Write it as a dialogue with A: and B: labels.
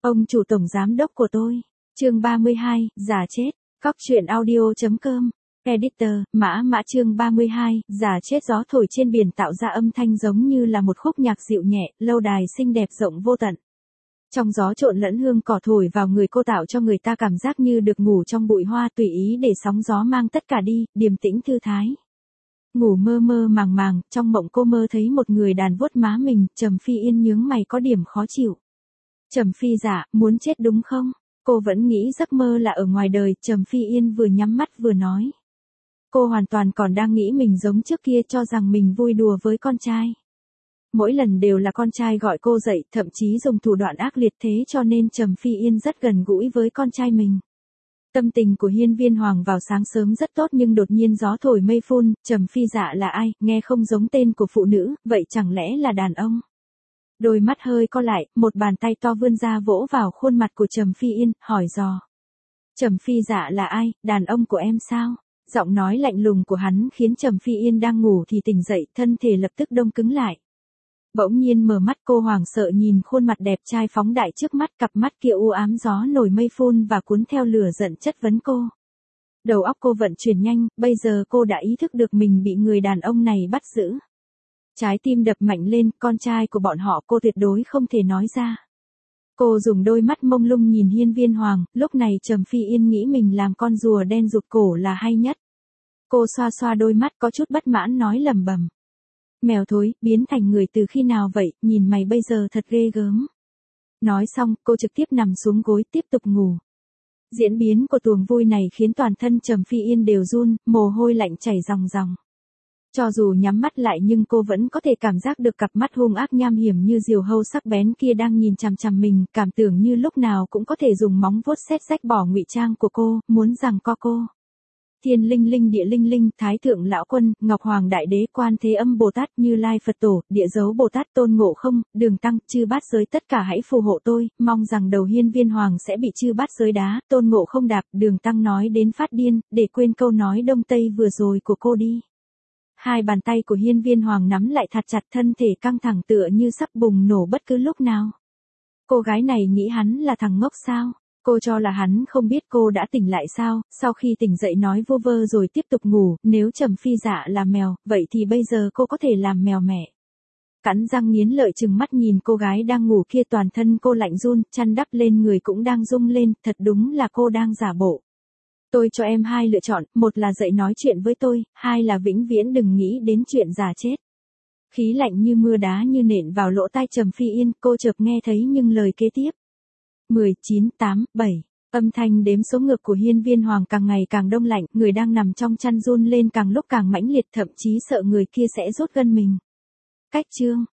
A: Ông chủ tổng giám đốc của tôi. Chương 32, giả chết. Cóc truyện audio.com. Editor, Mã chương 32, giả chết. Gió thổi trên biển tạo ra âm thanh giống như là một khúc nhạc dịu nhẹ, lâu đài xinh đẹp rộng vô tận. Trong gió trộn lẫn hương cỏ thổi vào người cô tạo cho người ta cảm giác như được ngủ trong bụi hoa, tùy ý để sóng gió mang tất cả đi, điềm tĩnh thư thái. Ngủ mơ mơ màng màng, trong mộng cô mơ thấy một người đàn vuốt má mình. Trầm Phi Yên nhướng mày có điểm khó chịu. Trầm Phi dạ, muốn chết đúng không? Cô vẫn nghĩ giấc mơ là ở ngoài đời. Trầm Phi Yên vừa nhắm mắt vừa nói. Cô hoàn toàn còn đang nghĩ mình giống trước kia, cho rằng mình vui đùa với con trai. Mỗi lần đều là con trai gọi cô dậy, thậm chí dùng thủ đoạn ác liệt, thế cho nên Trầm Phi Yên rất gần gũi với con trai mình. Tâm tình của Hiên Viên Hoàng vào sáng sớm rất tốt, nhưng đột nhiên gió thổi mây phun. Trầm Phi dạ là ai, nghe không giống tên của phụ nữ, vậy chẳng lẽ là đàn ông? Đôi mắt hơi co lại, một bàn tay to vươn ra vỗ vào khuôn mặt của Trầm Phi Yên, hỏi dò. Trầm Phi dạ là ai, đàn ông của em sao? Giọng nói lạnh lùng của hắn khiến Trầm Phi Yên đang ngủ thì tỉnh dậy, thân thể lập tức đông cứng lại. Bỗng nhiên mở mắt, cô hoảng sợ nhìn khuôn mặt đẹp trai phóng đại trước mắt, cặp mắt kia u ám gió nổi mây phun và cuốn theo lửa giận chất vấn cô. Đầu óc cô vận chuyển nhanh, bây giờ cô đã ý thức được mình bị người đàn ông này bắt giữ. Trái tim đập mạnh lên, con trai của bọn họ cô tuyệt đối không thể nói ra. Cô dùng đôi mắt mông lung nhìn Hiên Viên Hoàng, lúc này Trầm Phi Yên nghĩ mình làm con rùa đen rụt cổ là hay nhất. Cô xoa xoa đôi mắt có chút bất mãn nói lẩm bẩm. Mèo thối, biến thành người từ khi nào vậy, nhìn mày bây giờ thật ghê gớm. Nói xong, cô trực tiếp nằm xuống gối tiếp tục ngủ. Diễn biến của tuồng vui này khiến toàn thân Trầm Phi Yên đều run, mồ hôi lạnh chảy ròng ròng. Cho dù nhắm mắt lại nhưng cô vẫn có thể cảm giác được cặp mắt hung ác nham hiểm như diều hâu sắc bén kia đang nhìn chằm chằm mình, cảm tưởng như lúc nào cũng có thể dùng móng vuốt xét rách bỏ ngụy trang của cô, muốn giằng co cô. Thiên linh linh địa linh linh, Thái thượng lão quân, Ngọc Hoàng đại đế, Quan Thế Âm Bồ Tát, Như Lai Phật tổ, Địa Dấu Bồ Tát, Tôn Ngộ Không, Đường Tăng, chư bát giới tất cả hãy phù hộ tôi, mong rằng đầu Hiên Viên Hoàng sẽ bị chư bát giới đá, Tôn Ngộ Không đạp. Đường Tăng nói đến phát điên, để quên câu nói đông tây vừa rồi của cô đi. Hai bàn tay của Hiên Viên Hoàng nắm lại thật chặt, thân thể căng thẳng tựa như sắp bùng nổ bất cứ lúc nào. Cô gái này nghĩ hắn là thằng ngốc sao? Cô cho là hắn không biết cô đã tỉnh lại sao? Sau khi tỉnh dậy nói vô vơ rồi tiếp tục ngủ, nếu Trầm Phi dạ là mèo, vậy thì bây giờ cô có thể làm mèo mẹ. Cắn răng nghiến lợi trừng mắt nhìn cô gái đang ngủ kia, toàn thân cô lạnh run, chăn đắp lên người cũng đang rung lên, thật đúng là cô đang giả bộ. Tôi cho em hai lựa chọn, một là dậy nói chuyện với tôi, hai là vĩnh viễn đừng nghĩ đến chuyện giả chết. Khí lạnh như mưa đá như nện vào lỗ tai Trầm Phi Yên, cô chợt nghe thấy những lời kế tiếp. 10, 9, 8, 7. Âm thanh đếm số ngược của Hiên Viên Hoàng càng ngày càng đông lạnh, người đang nằm trong chăn run lên càng lúc càng mãnh liệt, thậm chí sợ người kia sẽ rút gân mình. Cách chương.